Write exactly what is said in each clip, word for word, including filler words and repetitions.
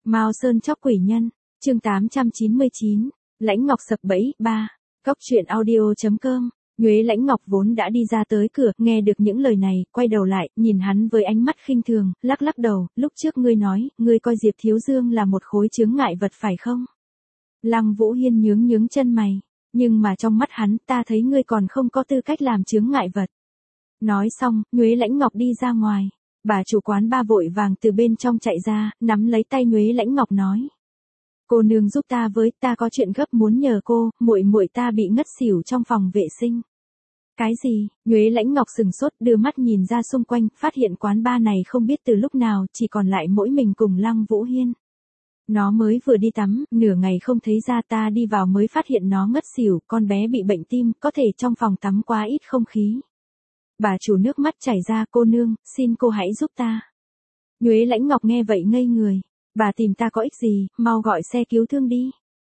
Mao Sơn chóc quỷ nhân, chương tám trăm chín mươi chín, Lãnh Ngọc sập bẫy, ba. Cóc truyện audio.com. Nhuế Lãnh Ngọc vốn đã đi ra tới cửa, nghe được những lời này, quay đầu lại, nhìn hắn với ánh mắt khinh thường, lắc lắc đầu, lúc trước ngươi nói, ngươi coi Diệp Thiếu Dương là một khối chướng ngại vật phải không? Lăng Vũ Hiên nhướng nhướng chân mày, nhưng mà trong mắt hắn, ta thấy ngươi còn không có tư cách làm chướng ngại vật. Nói xong, Nhuế Lãnh Ngọc đi ra ngoài. Bà chủ quán ba vội vàng từ bên trong chạy ra, nắm lấy tay Nhuế Lãnh Ngọc nói: "Cô nương giúp ta với, ta có chuyện gấp muốn nhờ cô, muội muội ta bị ngất xỉu trong phòng vệ sinh." Cái gì? Nhuế Lãnh Ngọc sừng sốt, đưa mắt nhìn ra xung quanh, phát hiện quán ba này không biết từ lúc nào chỉ còn lại mỗi mình cùng Lăng Vũ Hiên. Nó mới vừa đi tắm, nửa ngày không thấy ra, ta đi vào mới phát hiện nó ngất xỉu, con bé bị bệnh tim, có thể trong phòng tắm quá ít không khí. Bà chủ nước mắt chảy ra, cô nương, xin cô hãy giúp ta. Nhuế Lãnh Ngọc nghe vậy ngây người. Bà tìm ta có ích gì, mau gọi xe cứu thương đi.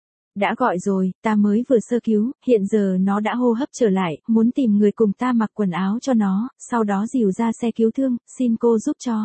Đã gọi rồi, ta mới vừa sơ cứu, hiện giờ nó đã hô hấp trở lại, muốn tìm người cùng ta mặc quần áo cho nó, sau đó dìu ra xe cứu thương, xin cô giúp cho.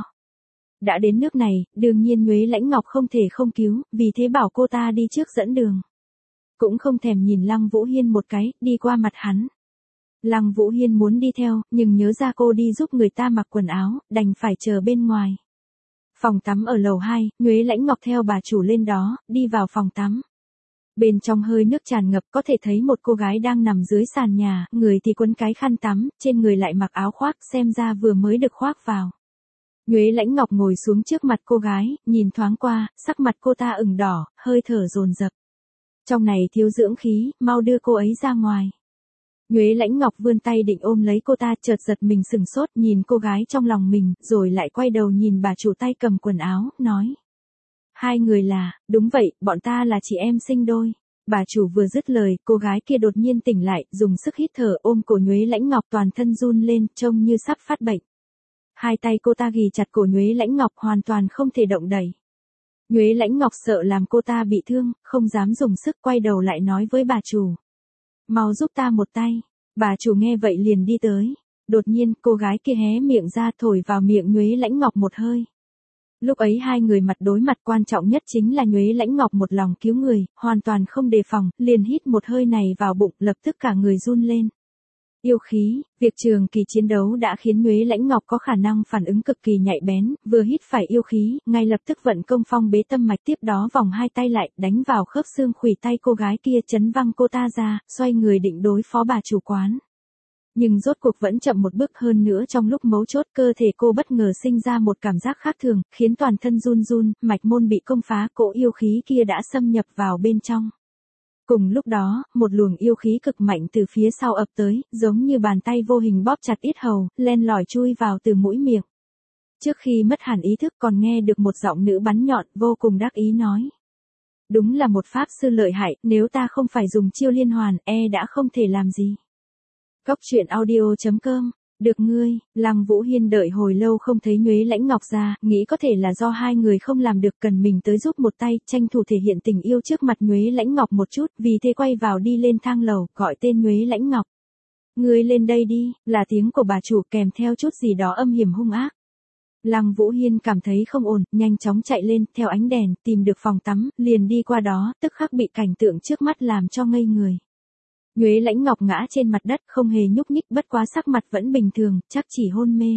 Đã đến nước này, đương nhiên Nhuế Lãnh Ngọc không thể không cứu, vì thế bảo cô ta đi trước dẫn đường. Cũng không thèm nhìn Lăng Vũ Hiên một cái, đi qua mặt hắn. Lăng Vũ Hiên muốn đi theo, nhưng nhớ ra cô đi giúp người ta mặc quần áo, đành phải chờ bên ngoài. Phòng tắm ở lầu hai, Nhuế Lãnh Ngọc theo bà chủ lên đó, đi vào phòng tắm. Bên trong hơi nước tràn ngập, có thể thấy một cô gái đang nằm dưới sàn nhà, người thì quấn cái khăn tắm, trên người lại mặc áo khoác, xem ra vừa mới được khoác vào. Nhuế Lãnh Ngọc ngồi xuống trước mặt cô gái, nhìn thoáng qua, sắc mặt cô ta ửng đỏ, hơi thở dồn dập. Trong này thiếu dưỡng khí, mau đưa cô ấy ra ngoài. Nhuế Lãnh Ngọc vươn tay định ôm lấy cô ta, chợt giật mình sừng sốt, nhìn cô gái trong lòng mình, rồi lại quay đầu nhìn bà chủ tay cầm quần áo, nói: "Hai người là, đúng vậy, bọn ta là chị em sinh đôi." Bà chủ vừa dứt lời, cô gái kia đột nhiên tỉnh lại, dùng sức hít thở ôm cổ Nhuế Lãnh Ngọc, toàn thân run lên, trông như sắp phát bệnh. Hai tay cô ta ghì chặt cổ Nhuế Lãnh Ngọc, hoàn toàn không thể động đậy. Nhuế Lãnh Ngọc sợ làm cô ta bị thương, không dám dùng sức, quay đầu lại nói với bà chủ: "Mau giúp ta một tay." Bà chủ nghe vậy liền đi tới. Đột nhiên, cô gái kia hé miệng ra, thổi vào miệng Nhuế Lãnh Ngọc một hơi. Lúc ấy hai người mặt đối mặt, quan trọng nhất chính là Nhuế Lãnh Ngọc một lòng cứu người, hoàn toàn không đề phòng, liền hít một hơi này vào bụng, lập tức cả người run lên. Yêu khí, việc trường kỳ chiến đấu đã khiến Nhuế Lãnh Ngọc có khả năng phản ứng cực kỳ nhạy bén, vừa hít phải yêu khí, ngay lập tức vận công phong bế tâm mạch, tiếp đó vòng hai tay lại, đánh vào khớp xương khuỷu tay cô gái kia, chấn văng cô ta ra, xoay người định đối phó bà chủ quán. Nhưng rốt cuộc vẫn chậm một bước, hơn nữa trong lúc mấu chốt cơ thể cô bất ngờ sinh ra một cảm giác khác thường, khiến toàn thân run run, mạch môn bị công phá, cỗ yêu khí kia đã xâm nhập vào bên trong. Cùng lúc đó, một luồng yêu khí cực mạnh từ phía sau ập tới, giống như bàn tay vô hình bóp chặt yết hầu, len lỏi chui vào từ mũi miệng. Trước khi mất hẳn ý thức còn nghe được một giọng nữ bắn nhọn, vô cùng đắc ý nói: "Đúng là một pháp sư lợi hại, nếu ta không phải dùng chiêu liên hoàn, e đã không thể làm gì." Cóc truyện audio.com. Được ngươi, Lăng Vũ Hiên đợi hồi lâu không thấy Nhuế Lãnh Ngọc ra, nghĩ có thể là do hai người không làm được, cần mình tới giúp một tay, tranh thủ thể hiện tình yêu trước mặt Nhuế Lãnh Ngọc một chút, vì thế quay vào đi lên thang lầu, gọi tên Nhuế Lãnh Ngọc. "Ngươi lên đây đi", là tiếng của bà chủ kèm theo chút gì đó âm hiểm hung ác. Lăng Vũ Hiên cảm thấy không ổn, nhanh chóng chạy lên, theo ánh đèn, tìm được phòng tắm, liền đi qua đó, tức khắc bị cảnh tượng trước mắt làm cho ngây người. Nhuế Lãnh Ngọc ngã trên mặt đất, không hề nhúc nhích, bất quá sắc mặt vẫn bình thường, chắc chỉ hôn mê.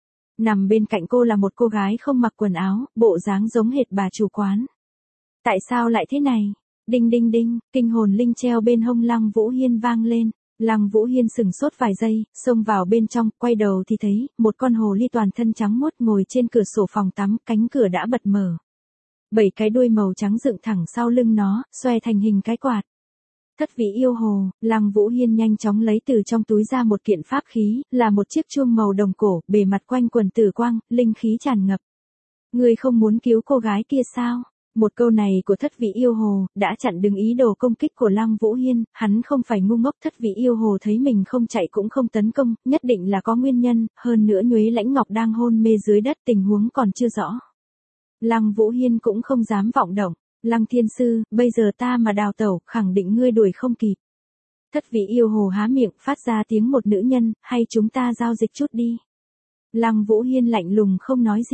Nằm bên cạnh cô là một cô gái không mặc quần áo, bộ dáng giống hệt bà chủ quán. Tại sao lại thế này? Đinh đinh đinh, kinh hồn linh treo bên hông Lăng Vũ Hiên vang lên. Lăng Vũ Hiên sừng sốt vài giây, xông vào bên trong, quay đầu thì thấy, một con hồ ly toàn thân trắng muốt ngồi trên cửa sổ phòng tắm, cánh cửa đã bật mở. Bảy cái đuôi màu trắng dựng thẳng sau lưng nó, xoe thành hình cái quạt. Thất vị yêu hồ, Lăng Vũ Hiên nhanh chóng lấy từ trong túi ra một kiện pháp khí, là một chiếc chuông màu đồng cổ, bề mặt quanh quần tử quang, linh khí tràn ngập. "Ngươi không muốn cứu cô gái kia sao?" Một câu này của thất vị yêu hồ, đã chặn đứng ý đồ công kích của Lăng Vũ Hiên, hắn không phải ngu ngốc, thất vị yêu hồ thấy mình không chạy cũng không tấn công, nhất định là có nguyên nhân, hơn nữa Nhuế Lãnh Ngọc đang hôn mê dưới đất, tình huống còn chưa rõ. Lăng Vũ Hiên cũng không dám vọng động. "Lăng thiên sư, bây giờ ta mà đào tẩu, khẳng định ngươi đuổi không kịp." Thất vị yêu hồ há miệng, phát ra tiếng một nữ nhân, "Hay chúng ta giao dịch chút đi." Lăng Vũ Hiên lạnh lùng không nói gì.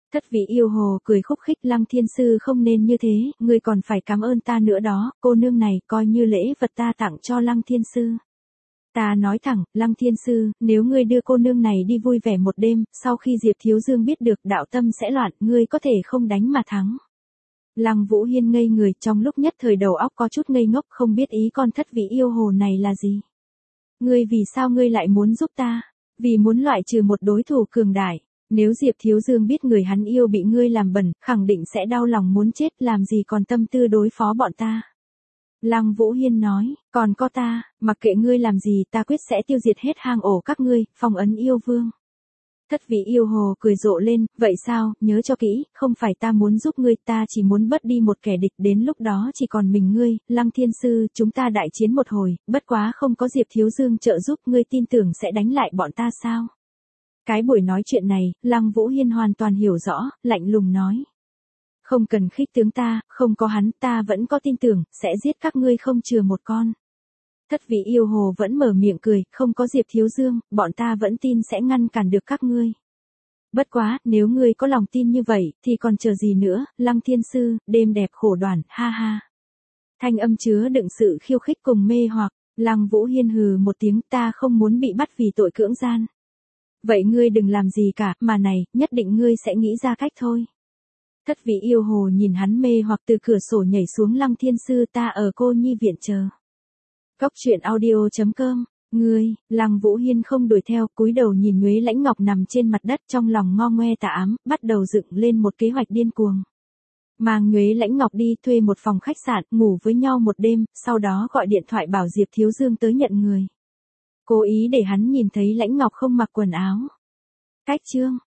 Thất vị yêu hồ cười khúc khích, Lăng Thiên Sư không nên như thế, ngươi còn phải cảm ơn ta nữa đó, cô nương này coi như lễ vật ta tặng cho Lăng Thiên Sư. Ta nói thẳng, Lăng Thiên Sư, nếu ngươi đưa cô nương này đi vui vẻ một đêm, sau khi Diệp Thiếu Dương biết được đạo tâm sẽ loạn, ngươi có thể không đánh mà thắng. Lăng Vũ Hiên ngây người, trong lúc nhất thời đầu óc có chút ngây ngốc, không biết ý con thất vị yêu hồ này là gì. Ngươi vì sao ngươi lại muốn giúp ta? Vì muốn loại trừ một đối thủ cường đại. Nếu Diệp Thiếu Dương biết người hắn yêu bị ngươi làm bẩn, khẳng định sẽ đau lòng muốn chết, làm gì còn tâm tư đối phó bọn ta. Lăng Vũ Hiên nói, còn có ta, mặc kệ ngươi làm gì ta quyết sẽ tiêu diệt hết hang ổ các ngươi, phong ấn yêu vương. Thất vị yêu hồ cười rộ lên, vậy sao, nhớ cho kỹ, không phải ta muốn giúp ngươi, ta chỉ muốn bớt đi một kẻ địch, đến lúc đó chỉ còn mình ngươi, Lăng Thiên Sư, chúng ta đại chiến một hồi, bất quá không có Diệp Thiếu Dương trợ giúp, ngươi tin tưởng sẽ đánh lại bọn ta sao? Cái buổi nói chuyện này, Lăng Vũ Hiên hoàn toàn hiểu rõ, lạnh lùng nói. Không cần khích tướng ta, không có hắn, ta vẫn có tin tưởng, sẽ giết các ngươi không chừa một con. Thất vị yêu hồ vẫn mở miệng cười, không có Diệp Thiếu Dương, bọn ta vẫn tin sẽ ngăn cản được các ngươi. Bất quá, nếu ngươi có lòng tin như vậy, thì còn chờ gì nữa, Lăng Thiên Sư, đêm đẹp khổ đoàn, ha ha. Thanh âm chứa đựng sự khiêu khích cùng mê hoặc, Lăng Vũ Hiên hừ một tiếng, ta không muốn bị bắt vì tội cưỡng gian. Vậy ngươi đừng làm gì cả, mà này, nhất định ngươi sẽ nghĩ ra cách thôi. Thất vị yêu hồ nhìn hắn mê hoặc từ cửa sổ nhảy xuống, Lăng Thiên Sư, ta ở cô nhi viện chờ. Cốc truyện audio chấm com, ngươi, Lăng Vũ Hiên không đuổi theo, cúi đầu nhìn Nhuế Lãnh Ngọc nằm trên mặt đất, trong lòng ngo ngoe tà ám, bắt đầu dựng lên một kế hoạch điên cuồng. Mang Nhuế Lãnh Ngọc đi thuê một phòng khách sạn, ngủ với nhau một đêm, sau đó gọi điện thoại bảo Diệp Thiếu Dương tới nhận người. Cố ý để hắn nhìn thấy Lãnh Ngọc không mặc quần áo. Cách chương